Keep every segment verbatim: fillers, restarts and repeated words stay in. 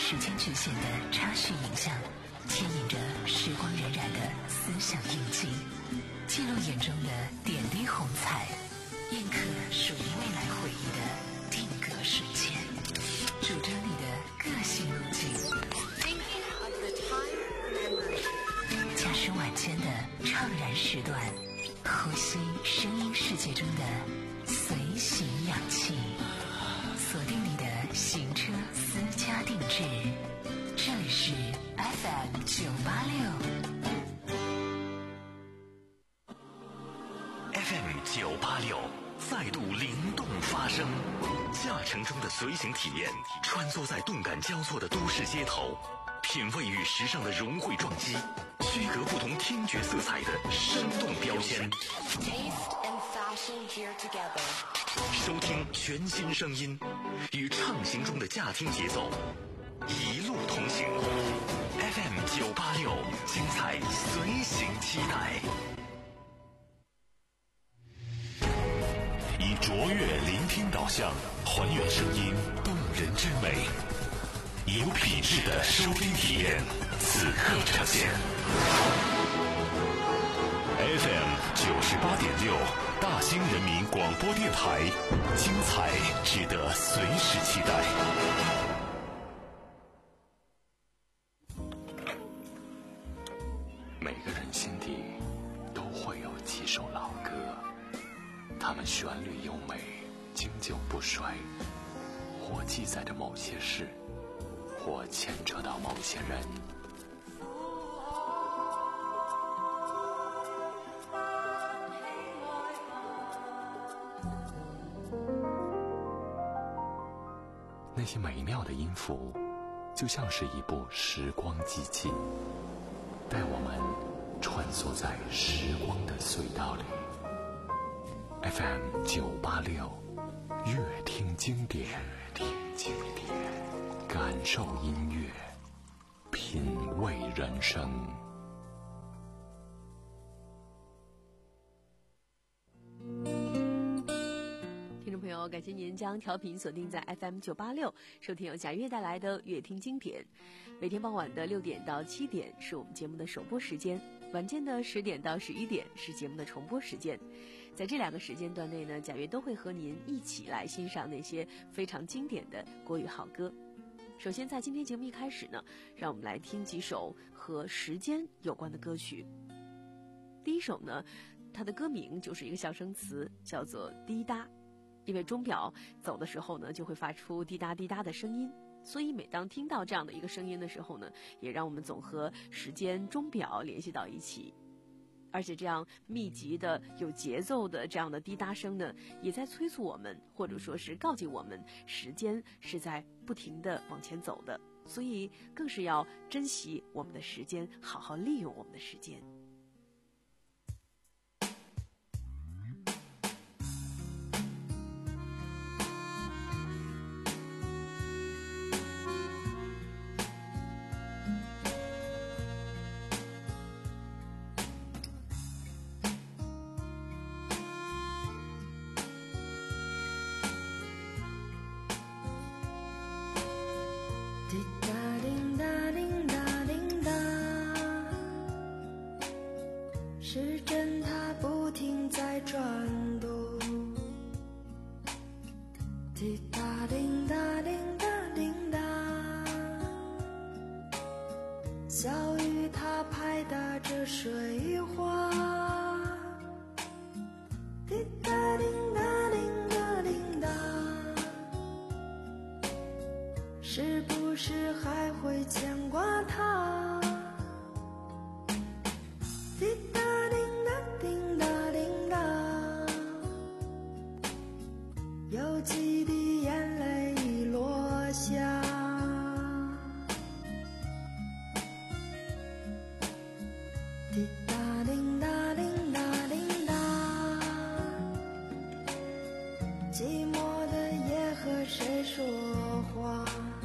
时间局限的插叙影像，牵引着时光荏苒的思想印记，记录眼中的点滴红彩，印刻属于未来回忆的定格瞬间，主张你的个性路径。驾驶晚间的怅然时段，呼吸声音世界中的随行氧气，锁定你的行车私家定制。这里是 F M 九八六 F M 九八六再度灵动发声，驾乘中的随行体验，穿梭在动感交错的都市街头，品味与时尚的融汇撞击，区隔不同听觉色彩的生动标签。收听全新声音，与畅行中的驾听节奏，一路同行。F M 九八六，精彩随行期待。以卓越聆听导向，还原声音动人之美，有品质的收听体验，此刻呈现。F M 九十八点六，大兴人民广播电台，精彩值得随时期待。每个人心底都会有几首老歌，它们旋律优美，经久不衰，或记载着某些事，或牵扯到某些人。那些美妙的音符，就像是一部时光机器，带我们穿梭在时光的隧道里。F M 九八六，乐听经典，乐听经典，感受音乐，品味人生。 听众朋友，感谢您将调频锁定在 F M 九八六，收听由贾悦带来的乐听经典。每天傍晚的六点到七点是我们节目的首播时间，晚间的十点到十一点是节目的重播时间。在这两个时间段内呢，贾悦都会和您一起来欣赏那些非常经典的国语好歌。首先在今天节目一开始呢，让我们来听几首和时间有关的歌曲。第一首呢，它的歌名就是一个象声词，叫做滴答。因为钟表走的时候呢，就会发出滴答滴答的声音，所以每当听到这样的一个声音的时候呢，也让我们总和时间钟表联系到一起。而且这样密集的有节奏的这样的滴答声呢，也在催促我们，或者说是告诫我们，时间是在不停的往前走的，所以更是要珍惜我们的时间，好好利用我们的时间。 滴答滴答滴答滴答，时针它不停在转动。滴答滴答滴答滴答，小雨它拍打着水花。滴答滴答滴答滴答，是不是还会牵挂他？滴答滴答滴答滴答，有几滴眼泪已落下。滴答滴答滴答滴答，寂寞的夜和谁说话？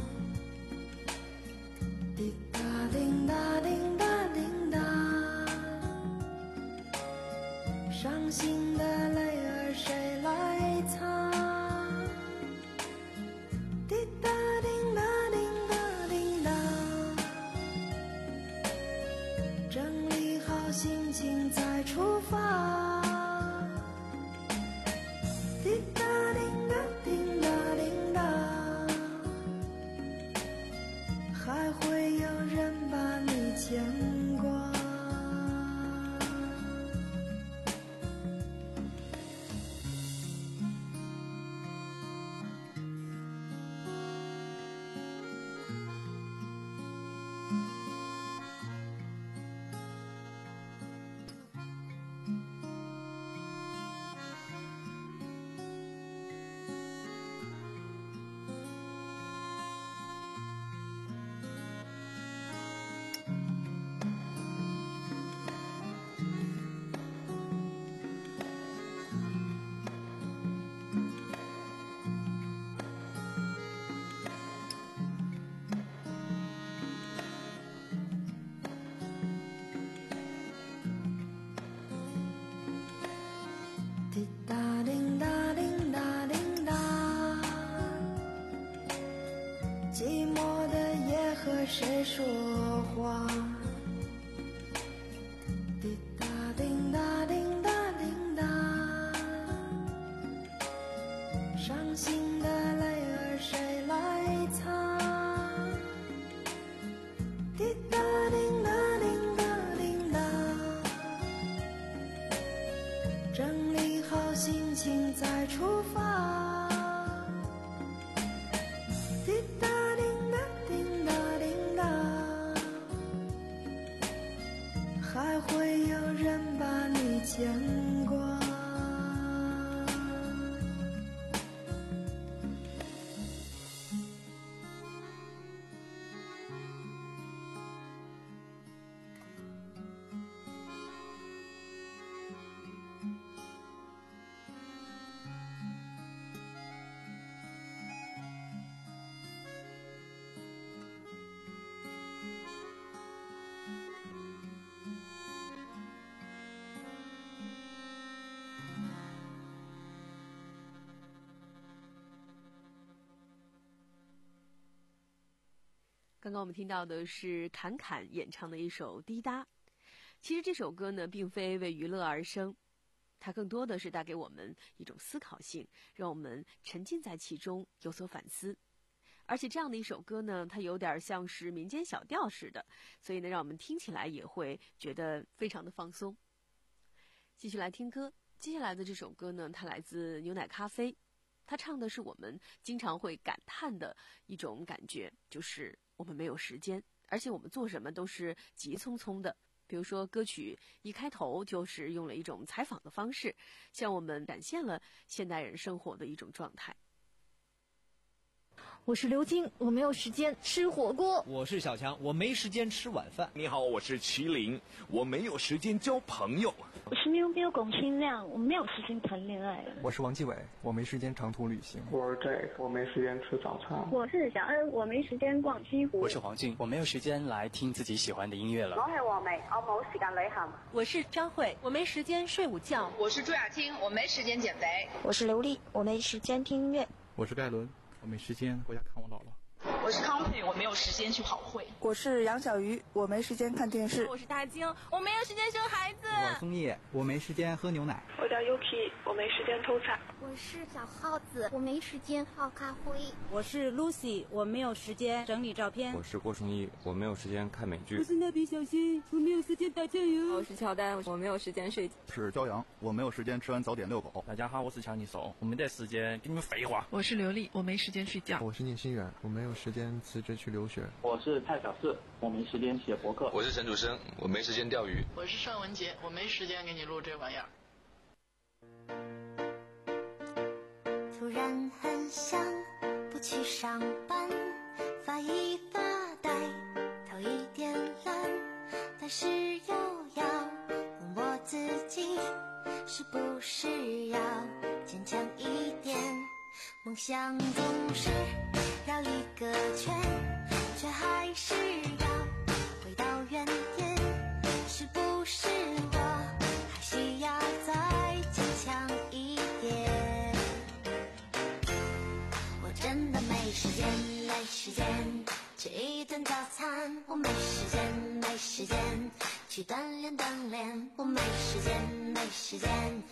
滴答滴答滴答滴答，伤心的泪儿谁来擦？滴答滴答滴答滴滴答叮答叮答叮答，还会有人把你牵挂。滴答叮答叮答叮答，寂寞的夜和谁说话？滴答叮答叮答叮答，伤心的泪儿谁来擦？滴答叮答叮答叮答，整理好心情再出发。滴答叮答叮答叮答，还会有人把你牵挂。 刚刚我们听到的是侃侃演唱的一首《滴答》。其实这首歌呢，并非为娱乐而生，它更多的是带给我们一种思考性，让我们沉浸在其中，有所反思。而且这样的一首歌呢，它有点像是民间小调似的，所以呢，让我们听起来也会觉得非常的放松。继续来听歌，接下来的这首歌呢，它来自牛奶咖啡，它唱的是我们经常会感叹的一种感觉，就是我们没有时间，而且我们做什么都是急匆匆的。比如说歌曲一开头就是用了一种采访的方式，向我们展现了现代人生活的一种状态。 我是刘晶，我没有时间吃火锅。 我是小强，我没时间吃晚饭。 你好，我是麒麟，我没有时间交朋友。 我是喵喵龚清亮，我没有时间谈恋爱。 我是王继伟，我没时间长途旅行。 我是 Jack， 我没时间吃早餐。 我是小恩，我没时间逛西湖。 我是黄静，我没有时间来听自己喜欢的音乐了。 我是王梅，我冇时间旅行。 我是张慧，我没时间睡午觉。 我是朱雅青，我没时间减肥。 我是刘丽，我没时间听音乐。 我是盖伦，我没时间回家看我姥姥。 我是康佩，我没有时间去跑会。 我是杨小鱼，我没时间看电视。 我是大晶，我没有时间生孩子。 我是枫叶，我没时间喝牛奶。 我叫 Yuki， 我没时间偷菜。 我是小耗子，我没时间泡咖啡。 我是 Lucy， 我没有时间整理照片。 我是郭崇义，我没有时间看美剧。 我是蜡笔小新，我没有时间打酱油。 我是乔丹，我没有时间睡觉。 我是骄阳，我没有时间吃完早点遛狗。 大家好，我是强尼手，我没得时间跟你们废话。 我是刘丽，我没时间睡觉。 我是聂心远，我没有时间辞职去留学。 我是蔡小四，我没时间写博客。 我是陈楚生，我没时间钓鱼。 我是尚文杰，我没时间给你录这玩意儿。 突然很想不去上班，发一发呆，头一点蓝，但是又要问我自己，是不是要坚强一点？梦想总是绕一个圈，却还是要回到原点，是不是我还需要再坚强一点？我真的没时间，没时间吃一顿早餐，我没时间，没时间去锻炼锻炼，我没时间，没时间逛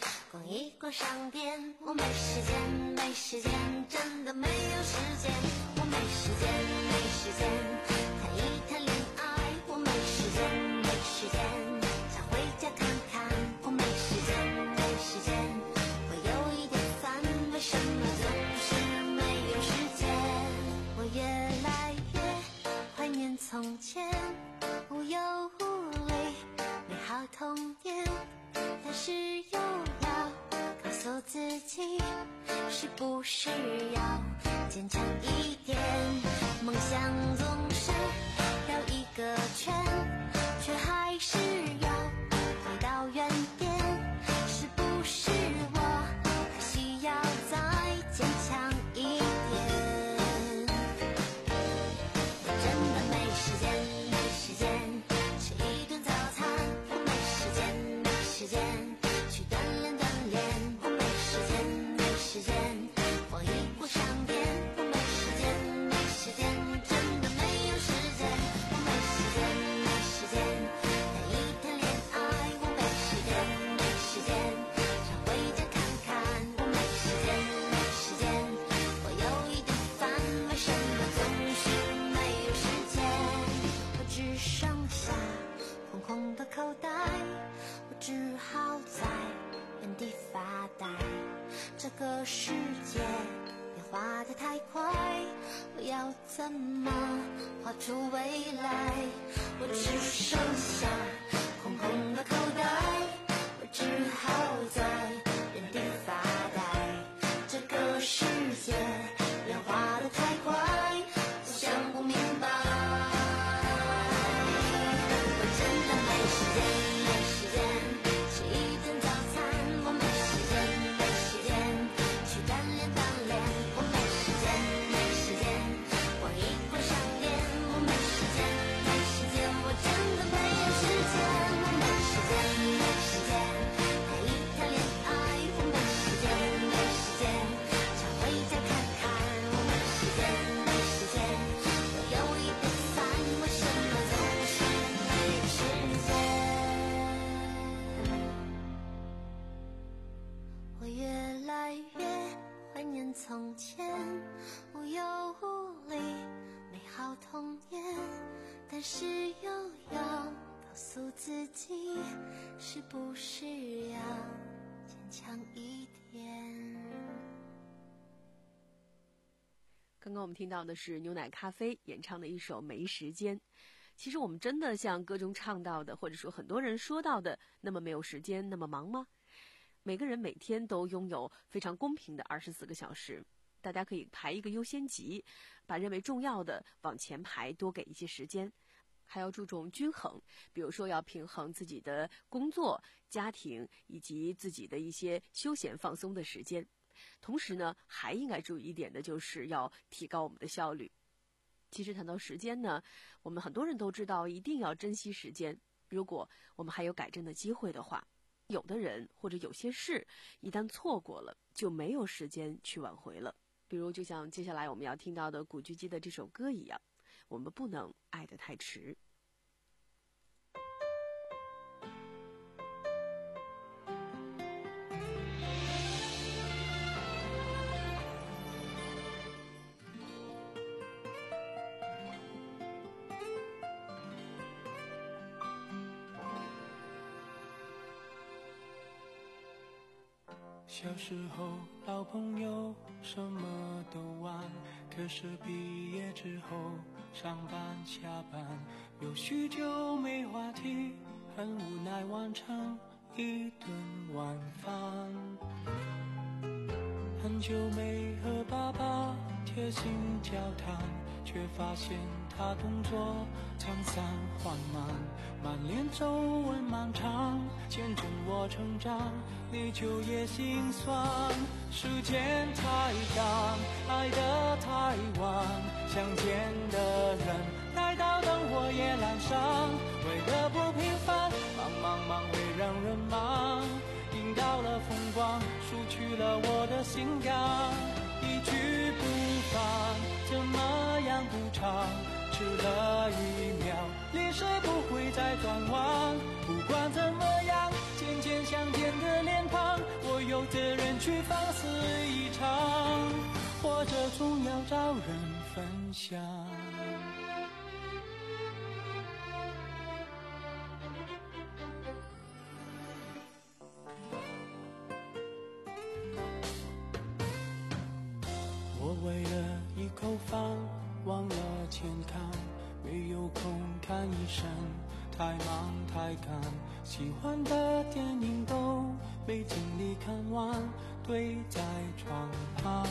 一逛商店，我没时间，没时间，真的没有时间。我没时间，没时间，谈一谈恋爱。我没时间，没时间，想回家看看。我没时间，没时间，我有一点烦，为什么总是没有时间？我越来越怀念从前，无忧无虑，美好童年。但是又要告诉自己，是不是要坚强一点？梦想总是绕一个圈，却还是要回到原点。是不是我还需要再坚强一点？我真的没时间，没时间吃一顿早餐。我没时间，没时间去锻炼锻炼。我没时间，没时间逛一逛商店。我没时间，没时间，真的没有时间。我没时间，没时间谈一谈恋爱。我没时间，没时间想回家看看。我没时间，没时间，我有一点烦，为什么总是没有时间？我只剩下空空的口袋，我只好在原地发呆。这个世界变化得太快，我要怎么画出未来？我只剩下空空的口袋，我只好在原地发呆。这个世界变化得太快，我想不明白。我真的没时间，没时间吃一顿早餐。我没时间，没时间去锻炼锻炼。我没时间，没时间逛一逛商店。我没时间，没时间，我真的没有时间。我没时间，没时间谈一谈恋爱。我没时间，没时间想回家看看。我没时间，没时间，我有一点烦，为什么总是没有时间？我越来越怀念从前，无忧无虑，美好童年。但是又要告诉自己，是不是要坚强一点？ 刚刚我们听到的是牛奶咖啡演唱的一首《没时间》。其实我们真的像歌中唱到的，或者说很多人说到的，那么没有时间，那么忙吗？每个人每天都拥有非常公平的二十四个小时，大家可以排一个优先级，把认为重要的往前排，多给一些时间。还要注重均衡，比如说要平衡自己的工作、家庭以及自己的一些休闲放松的时间。同时呢，还应该注意一点的就是要提高我们的效率。其实谈到时间呢，我们很多人都知道一定要珍惜时间，如果我们还有改正的机会的话，有的人或者有些事一旦错过了，就没有时间去挽回了。比如就像接下来我们要听到的古巨基的这首歌一样，我们不能爱得太迟。 小时候老朋友什么都玩，可是毕业之后上班下班有许久没话题，很无奈完成一顿晚饭。很久没和爸爸贴心交谈，却发现他动作沧桑缓慢，满脸皱纹漫长，见证我成长，你就也心酸。时间太赶，爱得太晚，相见的人待到灯火也阑珊，为了不平凡，忙忙忙会让人忙，赢到了风光，输去了我的心肝。一句不放，怎么样补偿？迟了一秒，泪水不会再转弯。不管怎么样，渐渐相见的脸庞，我又有人分享。我为了一口饭忘了健康，没有空看医生，太忙太赶，喜欢的电影都没精力看完，堆在床旁。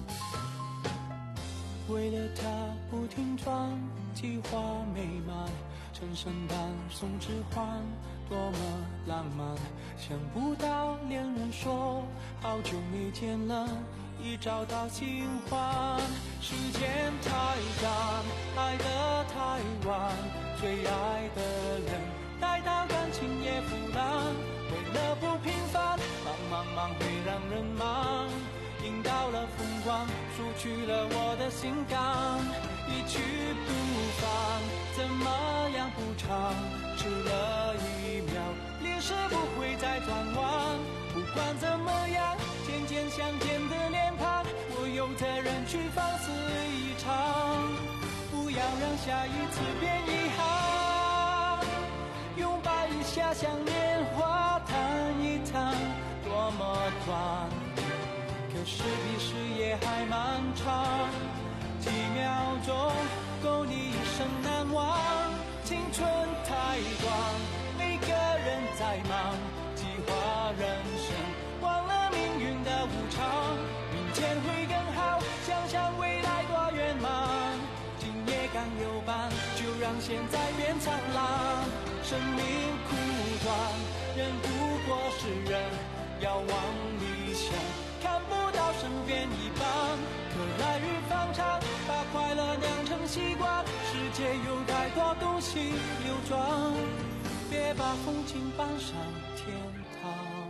为了他不停转，计划美满，陈圣诞送指环，多么浪漫。想不到恋人说好久没见了，已找到新欢。时间太短，爱得太晚，最爱的人待到感情也腐烂。为了不平凡，忙忙忙会让人忙，引到了疯狂，输去了我的心肝。一去不返，怎么样补偿？迟了一秒，脸是不会再转弯。不管怎么样，渐渐相见的脸庞，我有责任去放肆一场，不要让下一次变遗憾。拥抱一下，像年华谈一谈，多么短，可是比事业还漫长。几秒钟够你一生难忘，青春太短，每个人在忙，计划人生，忘了命运的无常。明天会更好，想想未来多圆满，今夜刚有伴，就让现在变灿烂。生命苦短，人不过是人，要往理想，看不到身边一半。可来日方长，把快乐酿成习惯，世界有太多东西流转，别把风景搬上天堂。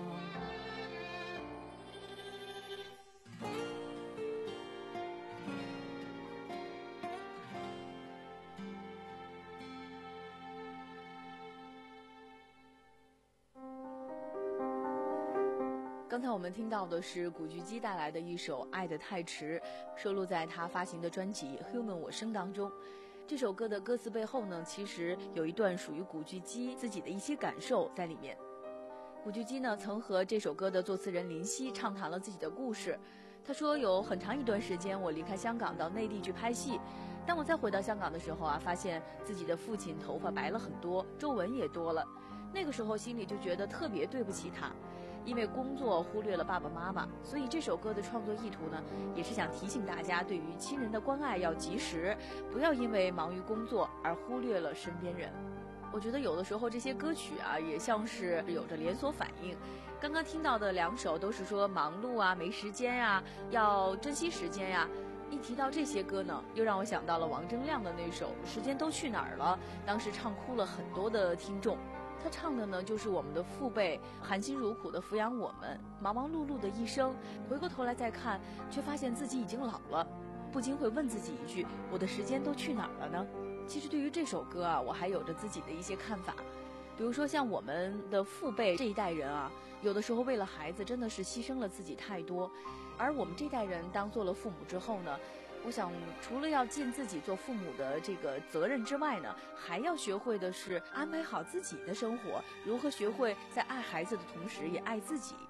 刚才我们听到的是古巨基带来的一首《爱得太迟》，收录在他发行的专辑《Human 我生》当中。这首歌的歌词背后呢，其实有一段属于古巨基自己的一些感受在里面。古巨基呢，曾和这首歌的作词人林夕畅谈了自己的故事。他说，有很长一段时间我离开香港到内地去拍戏，当我再回到香港的时候啊，发现自己的父亲头发白了很多，皱纹也多了。那个时候心里就觉得特别对不起他，因为工作忽略了爸爸妈妈，所以这首歌的创作意图呢，也是想提醒大家，对于亲人的关爱要及时，不要因为忙于工作而忽略了身边人。我觉得有的时候这些歌曲啊，也像是有着连锁反应。刚刚听到的两首都是说忙碌啊、没时间呀、啊、要珍惜时间呀、啊。一提到这些歌呢，又让我想到了王铮亮的那首《时间都去哪儿了》，当时唱哭了很多的听众。他唱的呢，就是我们的父辈含辛茹苦的抚养我们，忙忙碌碌的一生，回过头来再看，却发现自己已经老了，不禁会问自己一句：我的时间都去哪儿了呢？其实对于这首歌啊，我还有着自己的一些看法。比如说像我们的父辈这一代人啊，有的时候为了孩子真的是牺牲了自己太多，而我们这代人当做了父母之后呢，我想除了要尽自己做父母的这个责任之外呢，还要学会的是安排好自己的生活，如何学会在爱孩子的同时也爱自己。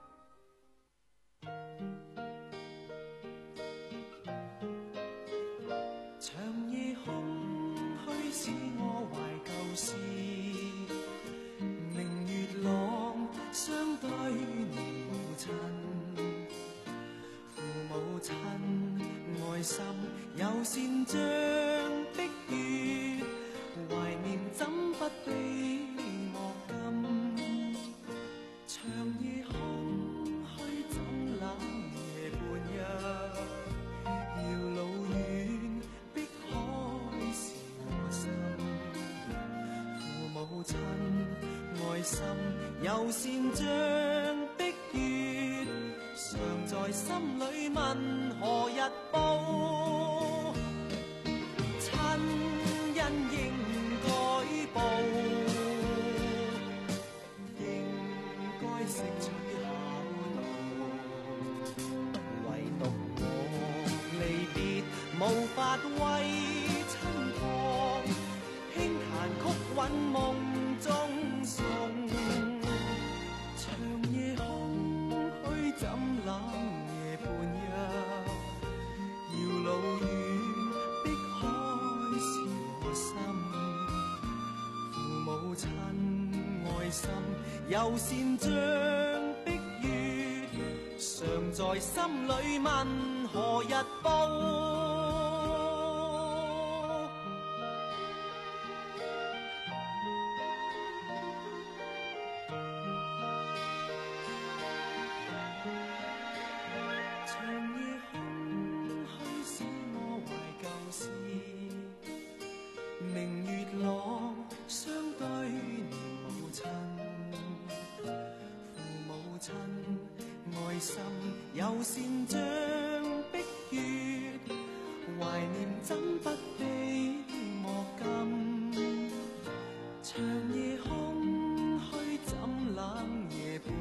长夜空虚使我怀旧事，明月朗相对念母亲，父母亲愛心有善像碧月，懷念怎不比我甘？長夜空虛怎冷夜半日，遙路遠碧海是我心。父母親愛心有善像碧月，常在心裏問何日報？親恩應該報，應該識取孝道。唯獨我離別無法為親旁，輕彈曲韻夢中送。長夜空虛怎冷夜半幽，遙路遠碧海是我心。父母親愛心猶善像碧月，常在心裏問何日報。友善像碧月，懷念怎不被莫禁。長夜空虛怎冷夜半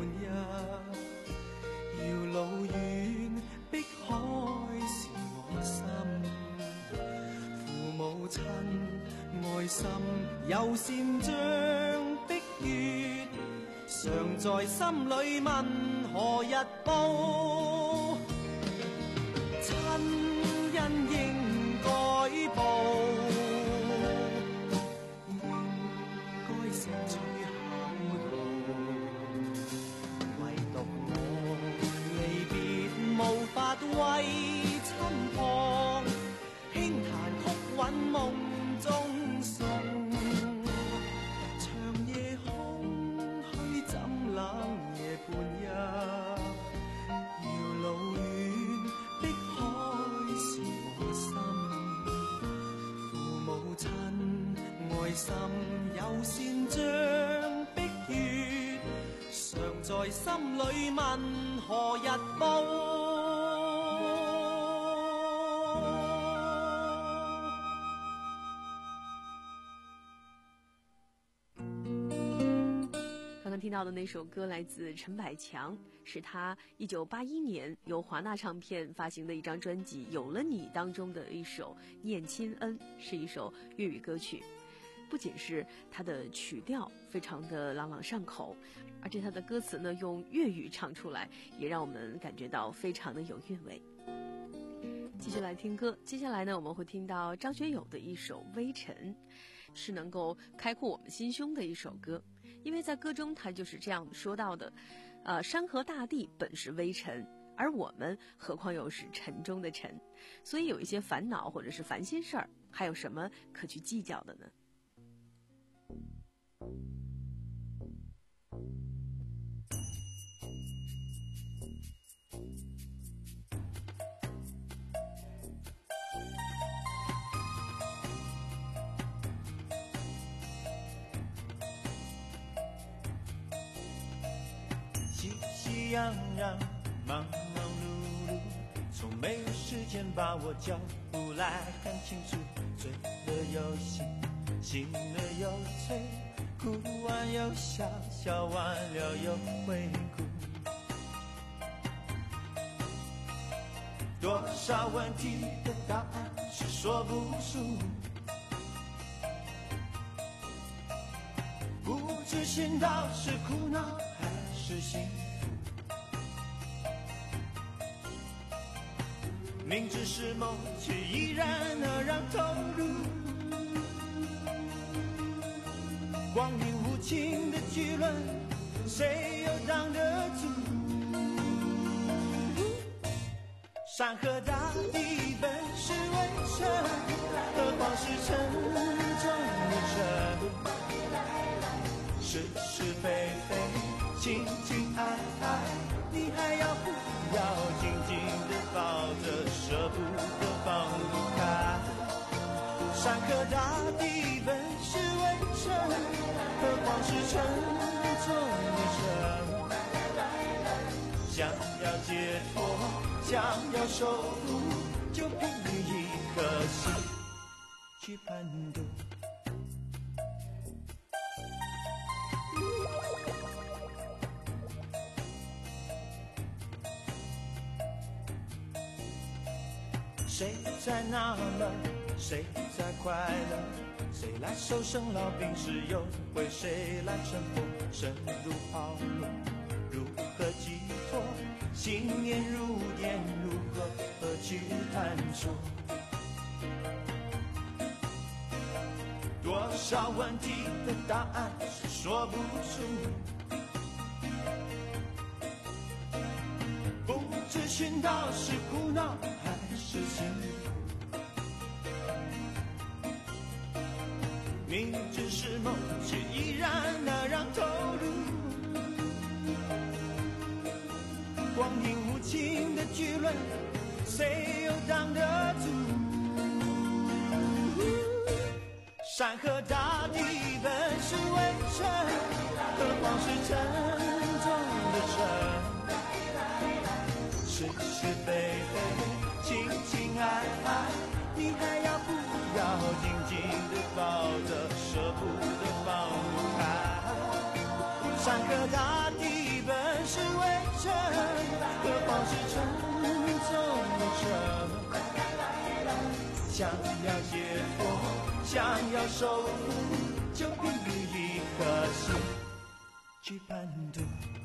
幽，遙路遠碧海是我心。父母親愛心友善像碧月，常在心裏問何日報。親恩應該報，應該食取孝道。唯獨我離別無法為親旁，輕彈曲韻夢中送。長夜空虛怎冷夜半幽，遙路遠碧海是我心。父母親愛心友善像碧月，常在心裏問何日報。 听到的那首歌来自陈百强，是他一九八一年由华纳唱片发行的一张专辑《有了你》当中的一首《念亲恩》，是一首粤语歌曲。不仅是它的曲调非常的朗朗上口，而且它的歌词呢用粤语唱出来，也让我们感觉到非常的有韵味。继续来听歌，接下来呢我们会听到张学友的一首《微尘》，是能够开阔我们心胸的一首歌。因为在歌中他就是这样说到的，呃，山河大地本是微尘，而我们何况又是尘中的尘，所以有一些烦恼或者是烦心事儿，还有什么可去计较的呢？ 喜洋洋，忙忙碌碌，从没有时间把我脚步来看清楚。醉了又醒，醒了又醉，哭完又笑，笑完了又会哭。多少问题的答案是说不出，不知心到是苦恼还是幸福。明知是梦，却依然而然投入。光阴无情的巨轮，谁又挡得住？山河大地本是微尘，何况是尘中的尘。是是非非，情情爱爱，你还要不要紧紧地抱着，舍不得放不开。山河大地本是微尘，何况是尘中的尘。想要解脱，想要守护，就凭你一颗心去攀渡。 谁在纳闷，谁在快乐？谁来受生老病死忧？为谁来乘风深入泡沫？如何寄托？信念如电，如何去探索？多少问题的答案是说不出，不知寻到是苦恼还是幸福，明知是梦却依然那样投入，光阴无情的巨轮，谁又挡得住？山河大地本是微尘，何况是沉重的尘。是是非非，情情爱爱，你还要不要紧紧地抱着，舍不得放不开？山河大地本是微尘，何况是沉重的尘。想要解脱，想要守护，就必须一颗心去攀渡。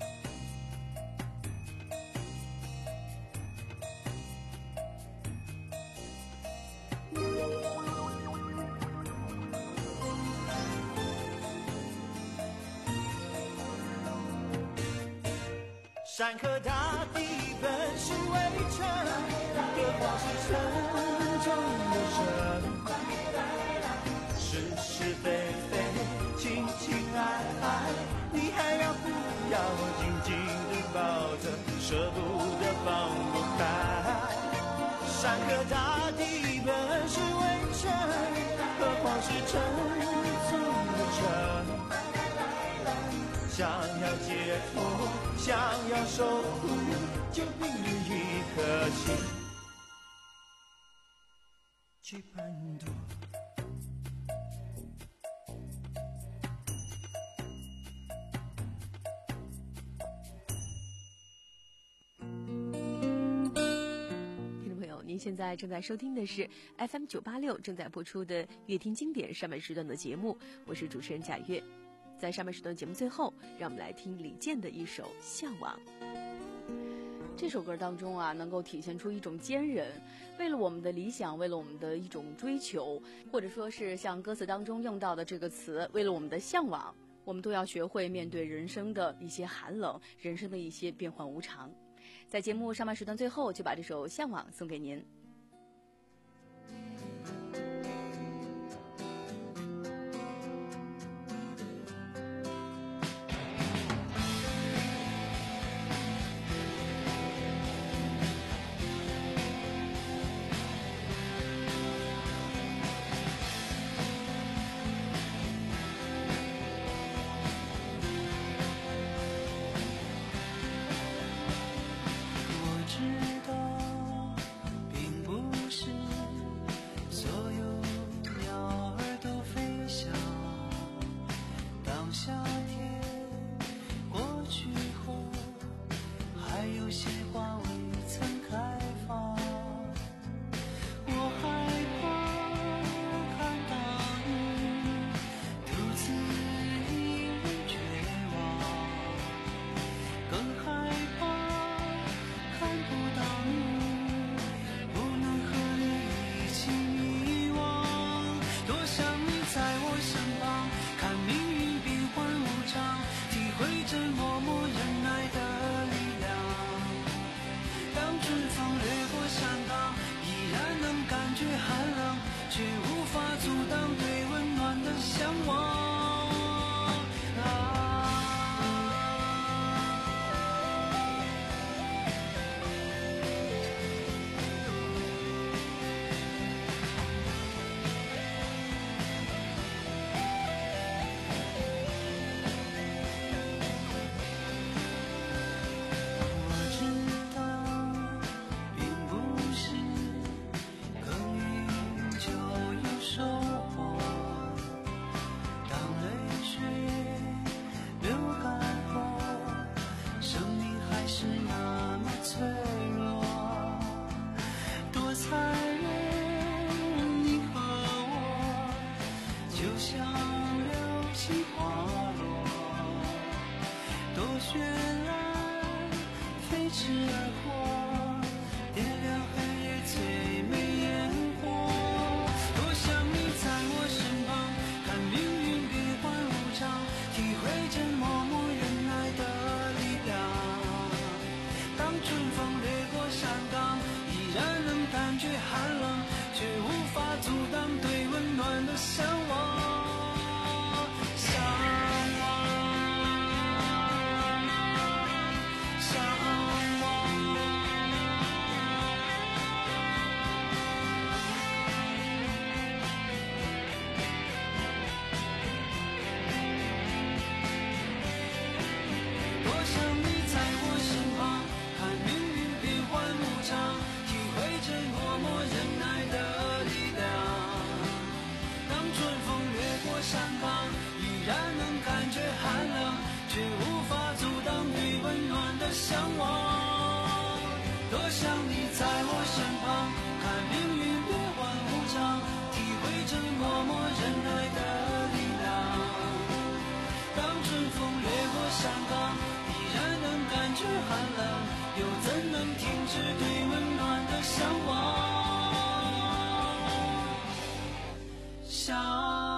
山河大地本是微尘，何况是沉重的尘。是是非非，情情爱爱，你还要不要紧紧地抱着，舍不得放不开？山河大地本是微尘，何况是沉重的尘。想要解脱，想要守护，就必须一颗心去攀渡。 您现在正在收听的是 F M 九八六正在播出的乐听经典上半时段的节目，我是主持人贾月。在上半时段节目最后，让我们来听李健的一首《向往》。 这首歌当中啊，能够体现出一种坚韧，为了我们的理想，为了我们的一种追求，或者说是像歌词当中用到的这个词，为了我们的向往，我们都要学会面对人生的一些寒冷，人生的一些变幻无常。在节目上半时段最后，就把这首《向往》送给您。 觉寒冷，却无法阻挡对温暖的向往。向往，向往。多想你在我身旁，看命运变幻无常，体会着默默忍耐的力量。当春风掠过山岗，依然能感觉寒冷，却无法阻挡对温暖的向往。多想你在我身旁，看命运变幻无常，体会着默默忍耐的力量。当春风掠过山岗，依然能感觉寒冷，又怎能停止对温暖的向往？向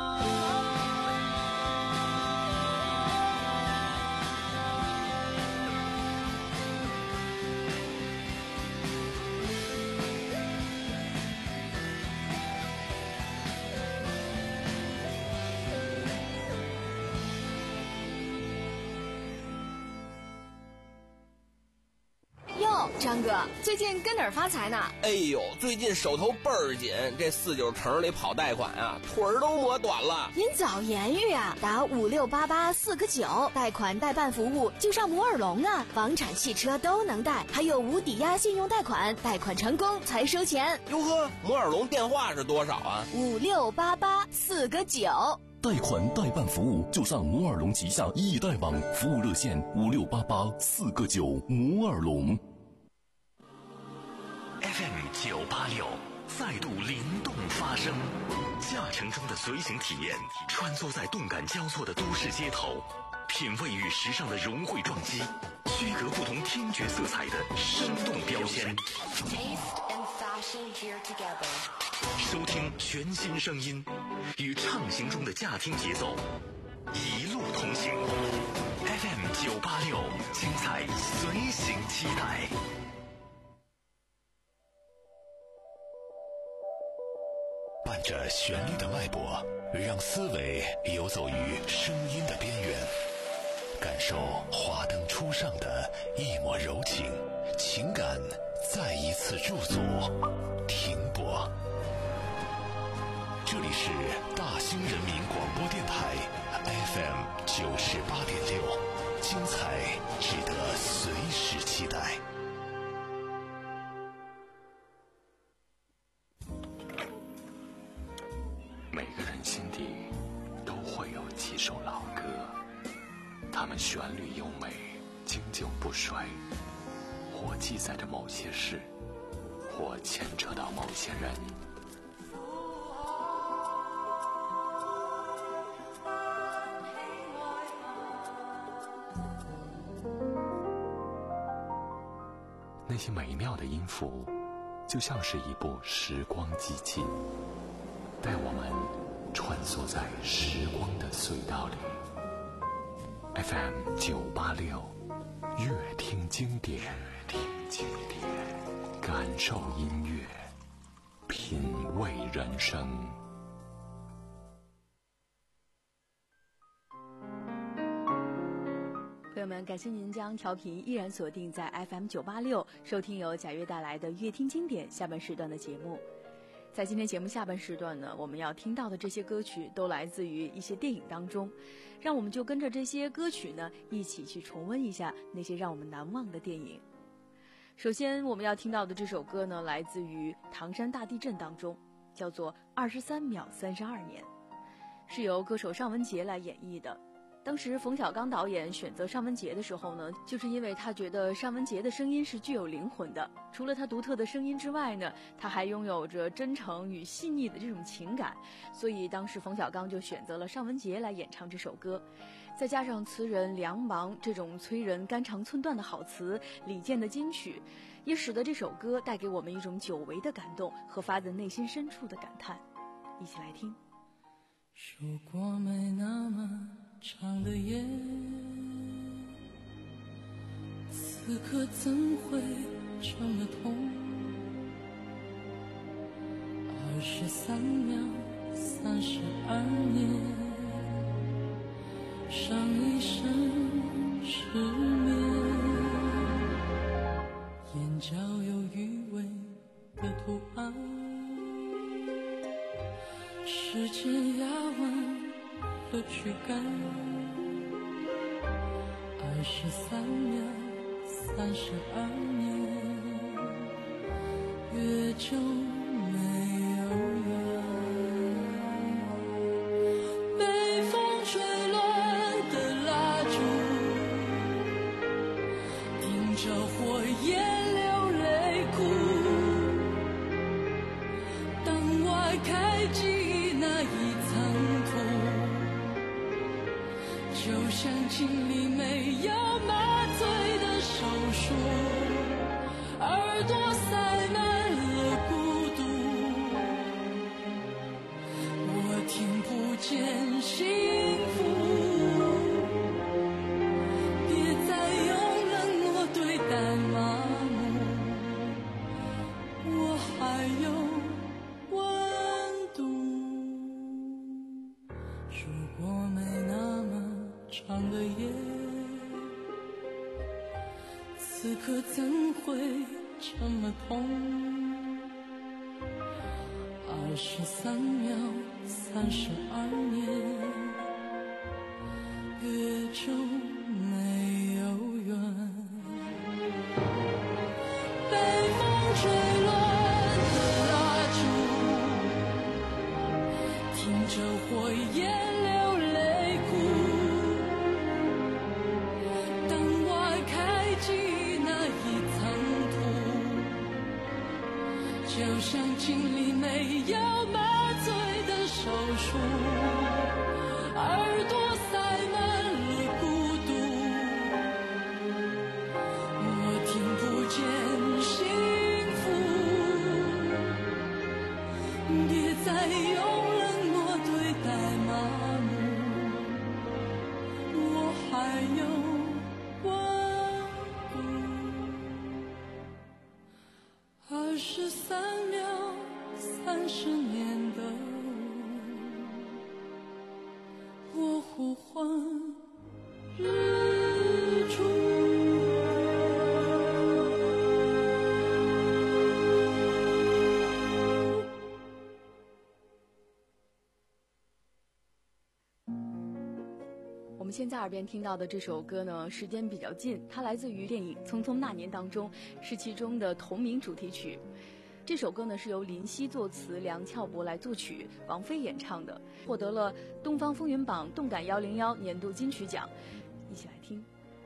张哥，最近跟哪儿发财呢？ 哎呦，最近手头倍儿紧，这四九城里跑贷款啊，腿儿都磨短了。 您早言语啊，打五六八八四个九，贷款代办服务就上摩尔龙啊，房产、汽车都能贷，还有无抵押信用贷款，贷款成功才收钱。 哟呵，摩尔龙电话是多少啊？ 五六八八四个九。 贷款代办服务就上摩尔龙旗下易贷网，服务热线五六八八四个九，摩尔龙。 F M 九八六再度灵动发声，驾乘中的随行体验，穿梭在动感交错的都市街头，品味与时尚的融汇撞击，区隔不同听觉色彩的生动标签。收听全新声音，与畅行中的驾听节奏，一路同行。F M 九八六，精彩随行期待。 伴着旋律的脉搏，让思维游走于声音的边缘，感受华灯初上的一抹柔情，情感再一次驻足停泊。这里是大兴人民广播电台 F M 九十八点六，精彩值得随时期待。 每个人心底都会有几首老歌，它们旋律优美，经久不衰，或记载着某些事，或牵扯到某些人。那些美妙的音符，就像是一部时光机器，带我们穿梭在时光的隧道里。F M 九八六，乐听经典，听经典，感受音乐，品味人生。 朋友们，感谢您将调频依然锁定在 F M 九八六，收听由贾悦带来的乐听经典下半时段的节目。在今天节目下半时段呢，我们要听到的这些歌曲都来自于一些电影当中，让我们就跟着这些歌曲呢一起去重温一下那些让我们难忘的电影。首先我们要听到的这首歌呢，来自于唐山大地震当中，叫做二十三秒三十二年，是由歌手尚雯婕来演绎的。当时冯小刚导演选择尚雯婕的时候呢，就是因为他觉得尚雯婕的声音是具有灵魂的，除了她独特的声音之外呢，她还拥有着真诚与细腻的这种情感，所以当时冯小刚就选择了尚雯婕来演唱这首歌。再加上词人梁芒这种催人肝肠寸断的好词，李健的金曲，也使得这首歌带给我们一种久违的感动和发自内心深处的感叹。一起来听。 如果没那么长的夜，此刻怎会这么痛？ 二十三秒，三十二年，上一生失眠，眼角有余味的图案，时间压弯了躯干。二十三秒，三十二年，越久没有缘。被风吹乱的蜡烛，迎着火焰流泪哭。当外开记那一层土，就像经历没有麻醉的手术，耳朵塞满了孤独，我听不见幸福，别再用冷漠对待麻木，我还有温度。如果没那么长的夜，此刻怎会这么痛？二十三秒，三十二年，越久没有缘。被风吹乱的蜡烛，听着火焰流泪哭。当外开记那一层土，就像经历没有麻醉的手术，耳朵塞满了孤独，我听不见幸福，别再用冷漠对待麻木，我还有温度。二十三秒，三十年的我呼唤日出。 我们现在耳边听到的这首歌呢，时间比较近，它来自于电影《匆匆那年》当中，是其中的同名主题曲。这首歌呢是由林夕作词，梁翘柏来作曲，王菲演唱的，获得了东方风云榜动感一零一年度金曲奖。一起来听。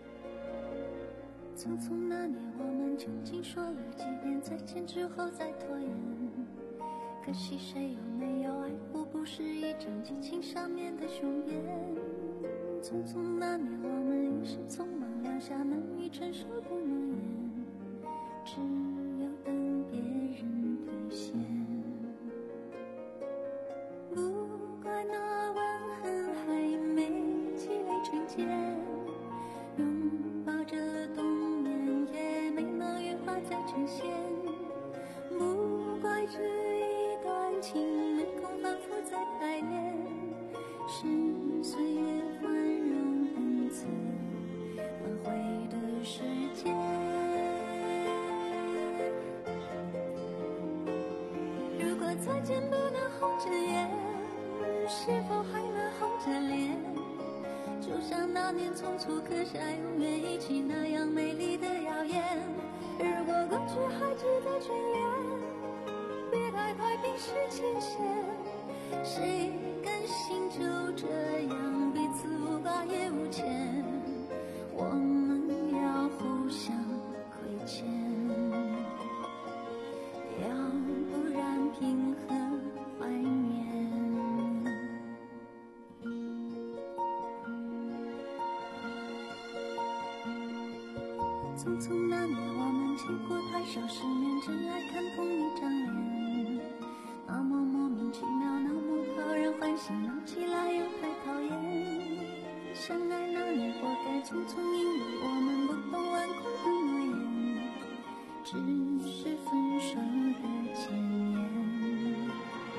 匆匆那年，我们究竟说了几遍再见之后再拖延？可惜谁有没有爱过，不是一张激情上面的雄辩。匆匆那年，我们一时匆忙撂下难以承受的诺言，只有等别人兑现。不怪那吻痕还没积累成茧，拥抱着冬眠也没能羽化再成仙。不怪这一段情没空反复再排练，是岁月宽容恩赐挽回的时间。如果再见不能红着眼，是否还能红着脸？就像那年匆促刻下永远一起那样美丽的谣言。如果过去还值得眷恋，别太快冰释前嫌。谁甘心就这样彼此无挂也无牵？我们要互相亏欠，要不然凭何怀念？匆匆那年，我们见过太少世面，只爱看同一张脸。那么莫名其妙，那么讨人欢喜，闹起来又太讨厌。相爱那年，活该匆匆，因为我们不懂顽固的诺言，只是分手的前言。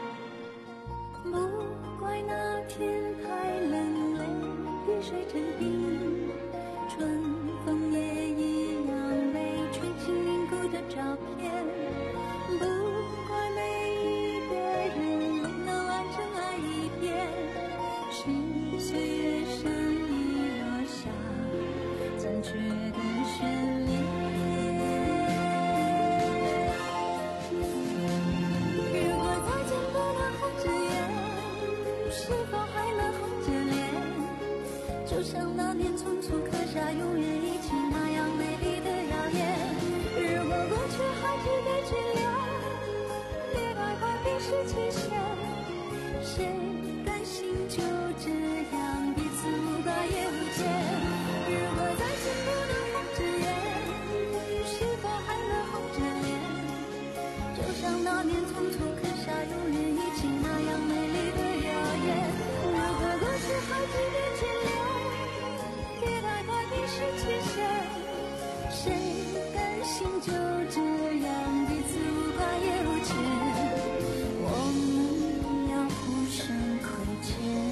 是期限，谁甘心就这样彼此无挂也无牵？如果再见不能红着眼，雨是否还能红着脸？就像那年匆匆刻下永远一起那样美丽的谣言。如果故事还值得眷恋，别太快冰释前嫌，谁甘心就这样彼此无挂也无牵？我们要互相亏欠，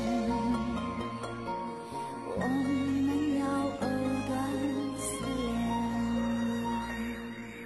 我们要藕断丝连。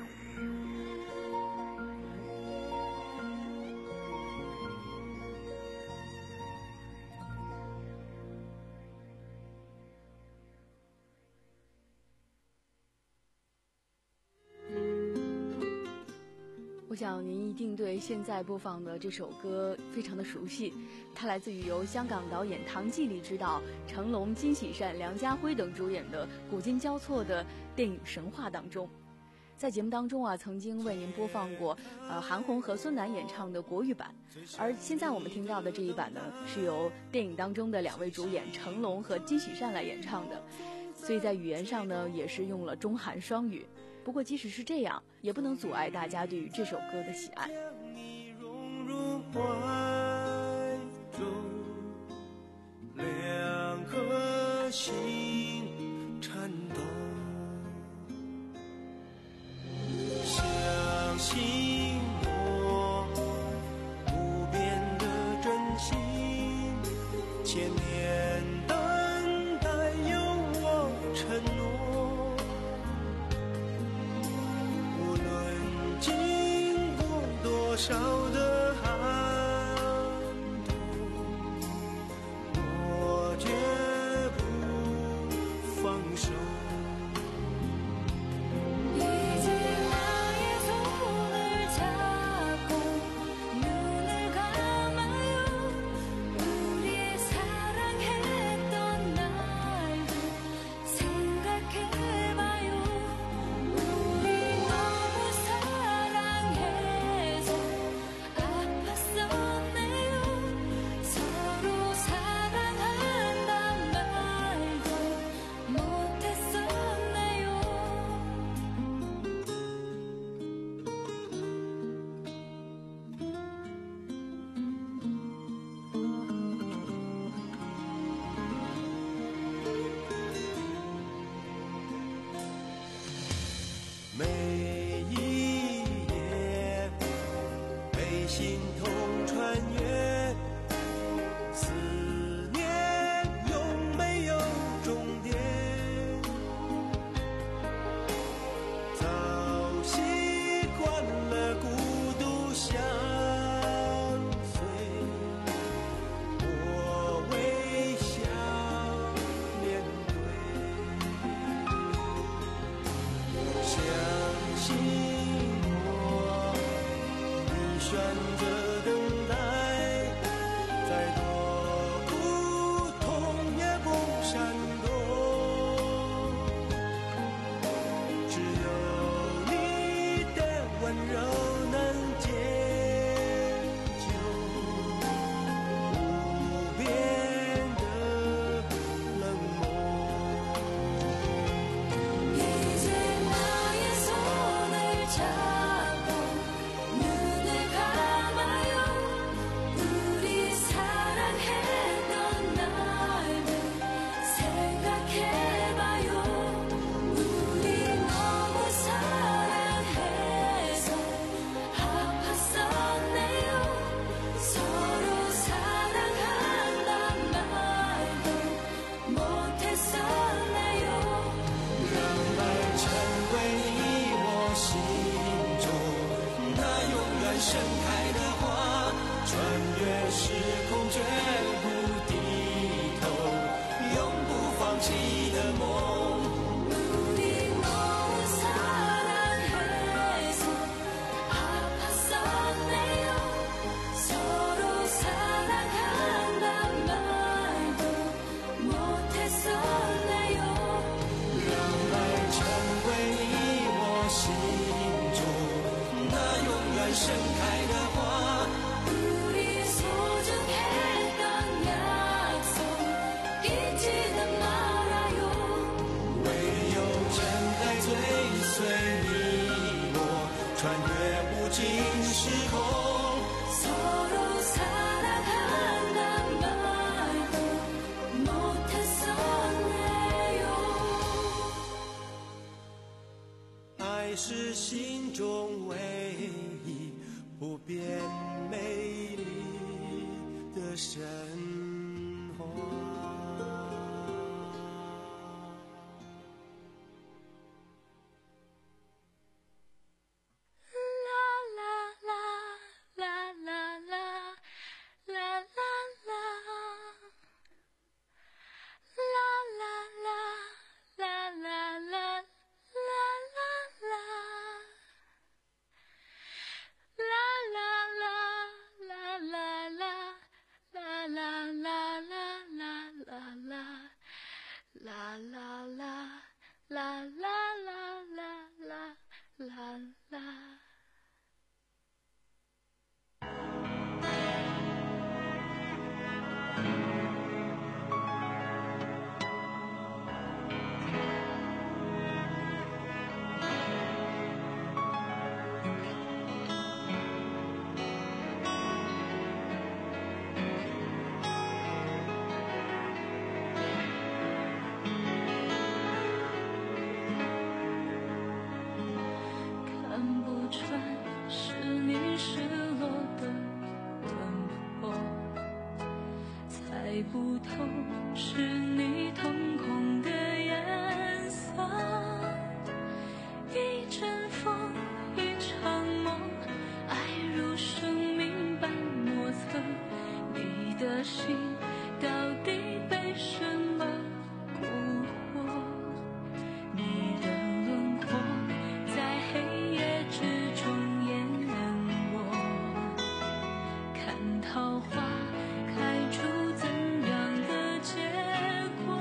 我想您一定对现在播放的这首歌非常的熟悉，它来自于由香港导演唐季礼执导，成龙、金喜善、梁家辉等主演的古今交错的电影《神话》当中。在节目当中啊，曾经为您播放过呃韩红和孙楠演唱的国语版，而现在我们听到的这一版呢，是由电影当中的两位主演成龙和金喜善来演唱的，所以在语言上呢，也是用了中韩双语。不过即使是这样，也不能阻碍大家对于这首歌的喜爱。 两颗心颤抖，相信我不变的真心，千年等待有我承诺。多少的寒冬，我绝不放手。 每一夜被心痛穿越，思念永没有终点。早习惯了孤独相随，我微笑面对。相信我，你选择等待，再多苦痛也不闪躲。只有你的温柔能解救无边的冷漠。 盛开的花，穿越时空绝不低头，永不放弃的梦。 盛开的花。 猜不透是你瞳孔的颜色，一阵风一场梦，爱如生命般莫测，你的心到底被什么蛊惑？你的轮廓在黑夜之中淹没，看桃花开出怎样的结果？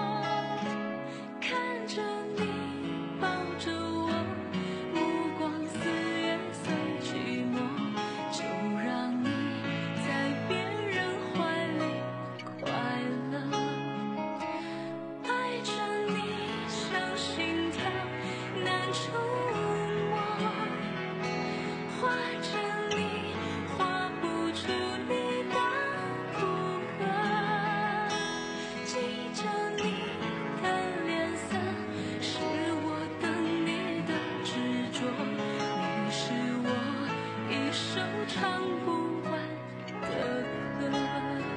看着你抱着我，目光似月随寂寞，就让你在别人怀里快乐。爱着你像心跳难触摸，画着你画不出你的骨骼，记着你的脸色，是我等你的执着，你是我一首唱不完的歌。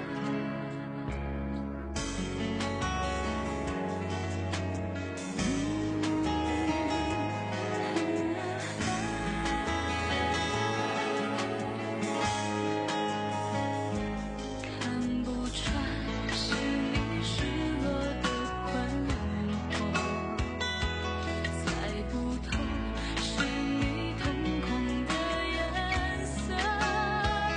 看不穿是你失落的困惑，猜不透是你瞳孔的颜色，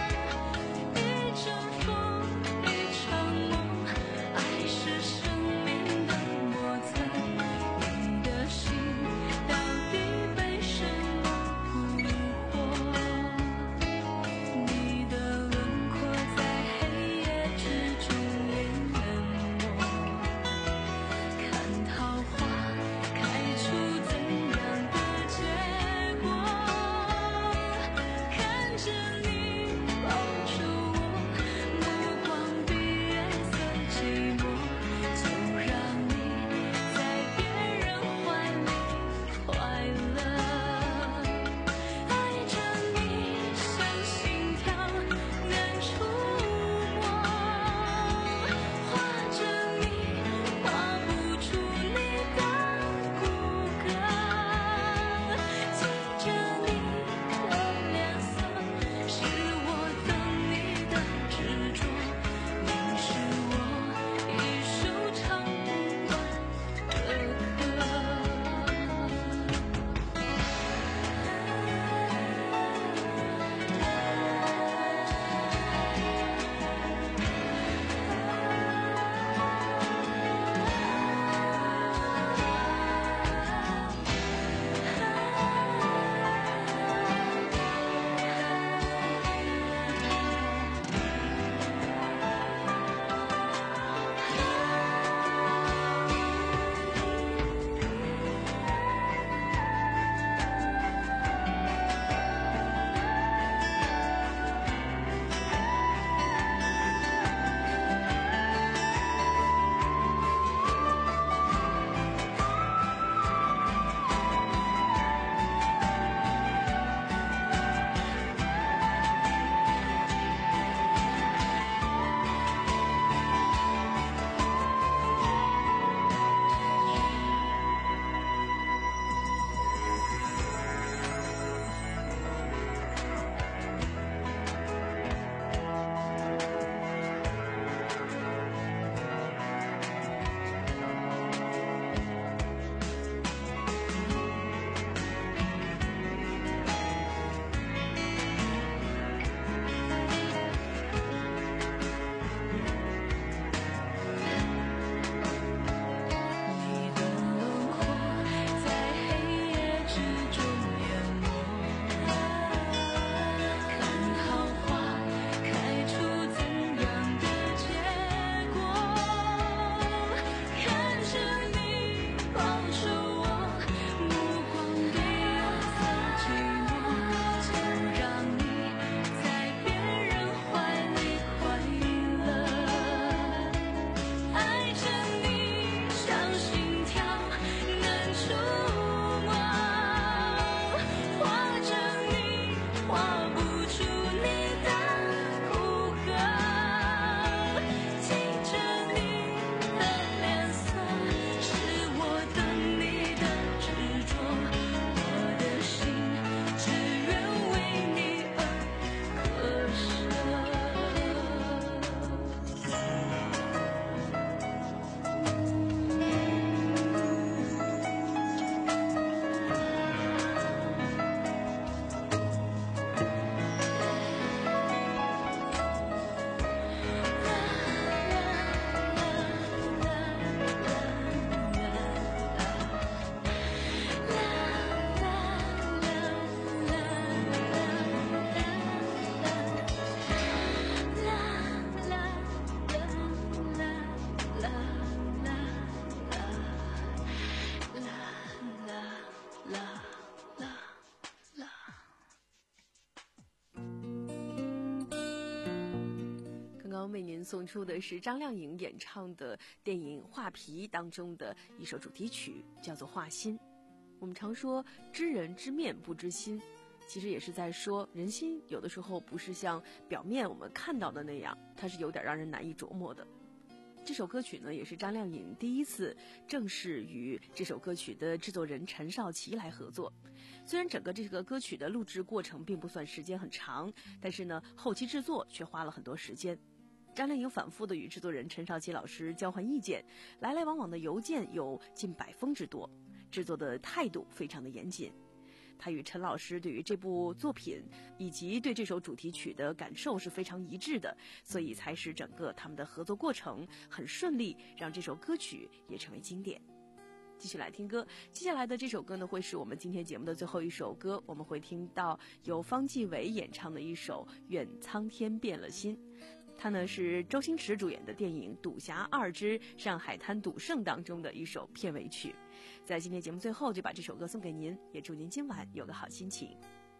刚为您送出的是张靓颖演唱的电影《画皮》当中的一首主题曲，叫做《画心》。我们常说知人知面不知心，其实也是在说人心有的时候不是像表面我们看到的那样，它是有点让人难以琢磨的。这首歌曲呢，也是张靓颖第一次正式与这首歌曲的制作人陈少琪来合作。虽然整个这个歌曲的录制过程并不算时间很长，但是呢，后期制作却花了很多时间。张靓颖反复的与制作人陈少琪老师交换意见，来来往往的邮件有近百封之多，制作的态度非常的严谨。他与陈老师对于这部作品以及对这首主题曲的感受是非常一致的，所以才使整个他们的合作过程很顺利，让这首歌曲也成为经典。继续来听歌，接下来的这首歌呢，会是我们今天节目的最后一首歌，我们会听到由方季韦演唱的一首《愿苍天变了心》。它呢是周星驰主演的电影《赌侠二之上海滩赌圣》当中的一首片尾曲。在今天节目最后就把这首歌送给您，也祝您今晚有个好心情。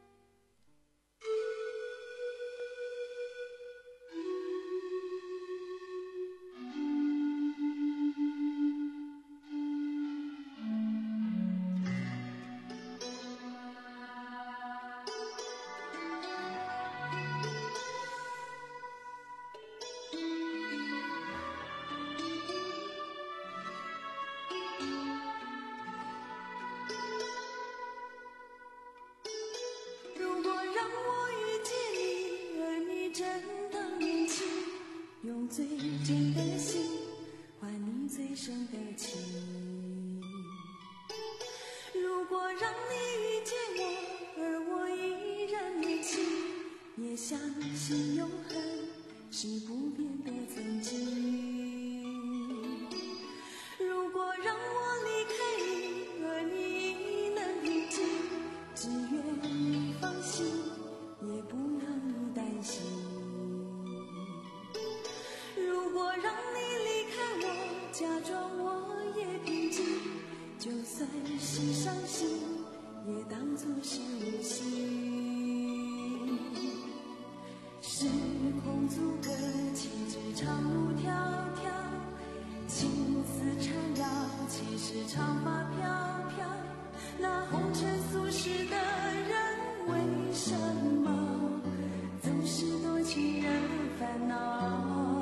最真的心换你最深的情，如果让你遇见我而我依然年轻，也相信永恒是不变的曾经。如果让我离开你而你能平静，只愿你放心，也不让你担心。如果让你离开我，假装我也平静，就算是伤心，也当作是无心。时空阻隔，岂止长路迢迢，情丝缠绕，岂是长发飘飘。那红尘俗世的人，为什么总是多情人烦恼？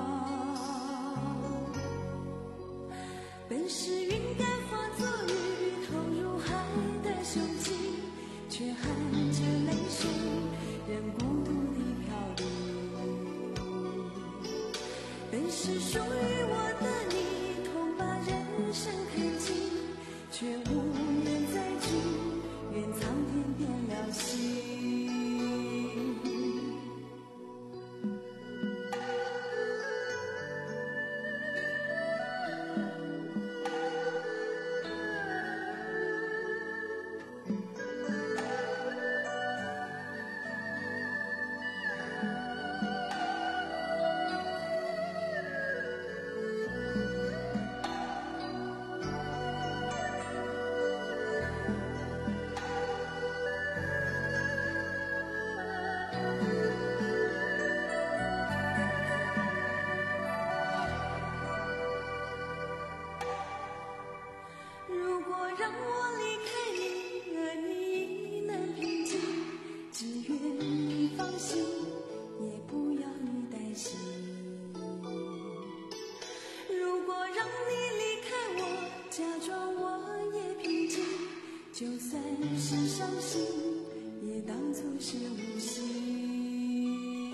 本是云该化作雨，投入海的胸襟，却含着泪水，任孤独地飘零。本是属于我的你，痛把人生看尽，却无缘再聚，愿苍天变了心。让我离开你，而你能平静，只愿你放心，也不要你担心。如果让你离开我，假装我也平静，就算是伤心，也当作是无心。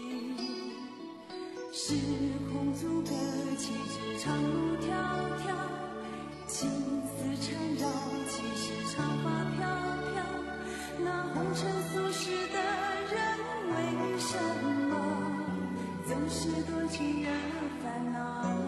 时空阻隔，岂止长路迢迢，情丝缠绕，岂是长发飘飘。那红尘俗世的人，为什么总是多情人烦恼？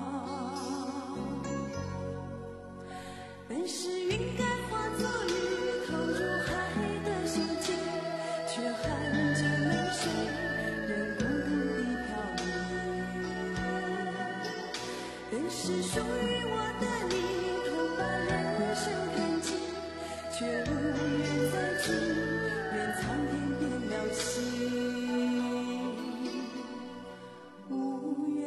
本是云该化作雨，投入海的胸襟，却含着泪水，任孤独地飘零。本是属于我的你，痛把人生看尽，却无缘再聚，愿苍天变了心。无缘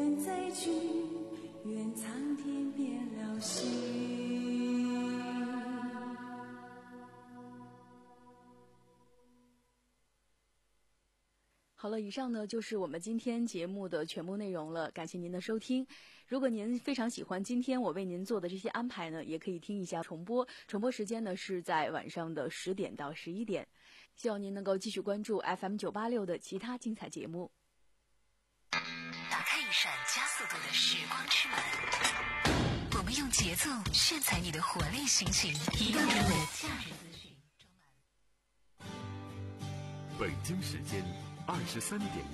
好了，以上呢就是我们今天节目的全部内容了，感谢您的收听。如果您非常喜欢今天我为您做的这些安排呢，也可以听一下重播，重播时间呢是在晚上的十点到十一点。希望您能够继续关注 F M 九八六的其他精彩节目。 打开一扇加速度的时光之门，我们用节奏炫彩你的活力心情，一个人的假日资讯。 北京时间二十三点